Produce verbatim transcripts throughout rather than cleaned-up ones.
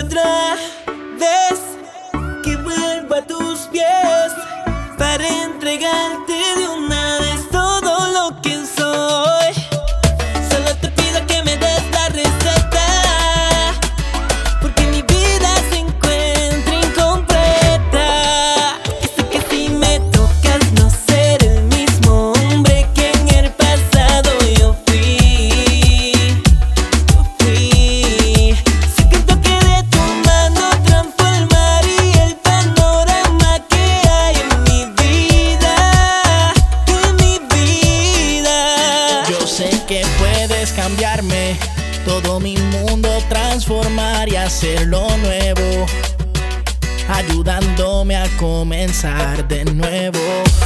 otra vez que vuelva a tus pies para entregarte de una vez todo lo que soy. Solo te pido que me des la receta, porque mi vida se encuentra incompleta. Y sé que si me tocas no ser el mismo hombre que en el pasado yo fui. Yo fui. Sé que el toque de tu mano transformaría el panorama que hay en mi vida, en mi vida. Yo sé que puedes cambiarme, todo mi mundo transformar y hacerlo nuevo, ayudándome a comenzar de nuevo.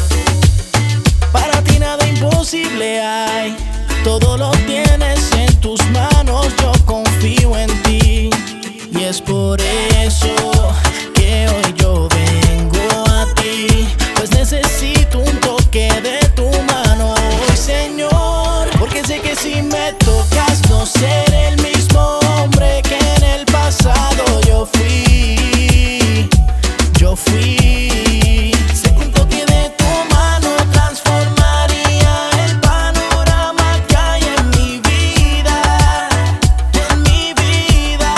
Para ti nada imposible hay, todo lo tienes en tus manos, yo confío en ti. Y es por eso que hoy yo vengo a ti, pues necesito un toque de tu mano hoy, Señor, porque sé que si me tocas no seré el mismo hombre que en el pasado yo fui. Yo fui. Sé que un toque de tu mano transformaría el panorama que hay en mi vida, en mi vida.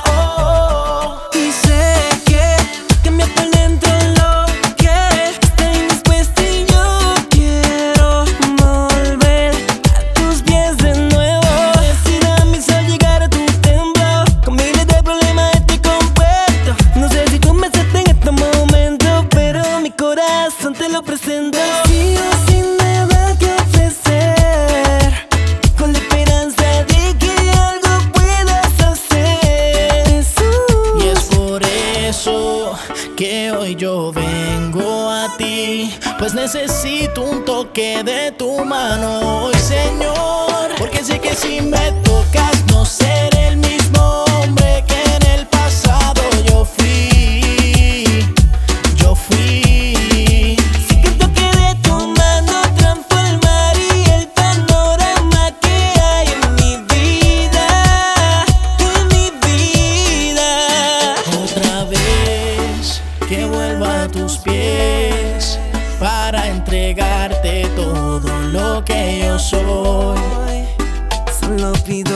Oh. Y sé que cambia por dentro lo que estoy indispuesta y yo quiero volver a tus pies de nuevo. Decir a mi sol llegar a tu templo, con miles de problemas estoy compuesto. No sé si tú me aceptas en este momento, pero mi corazón te lo presento. Sigo sin nada que ofrecer, con la esperanza de que algo puedas hacer, Jesús. Y es por eso que hoy yo vengo a ti, pues necesito un toque de tu mano hoy, Señor, porque sé que si me tocas no seré el mismo hombre que en el pasado yo fui. Yo fui. Sé que el toque de tu mano transformaría el panorama que hay en mi vida, en mi vida. Otra vez que vuelva a tus pies para entregarte todo lo que yo soy. Solo pido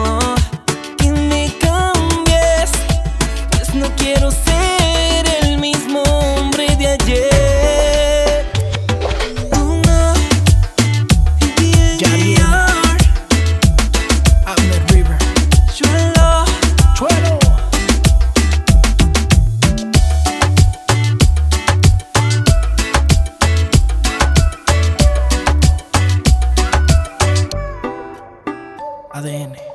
que me cambies, pues no quiero ser el mismo hombre de ayer. Oh, no. Ya viene. Abner River. Chuelo. Chuelo. A D N.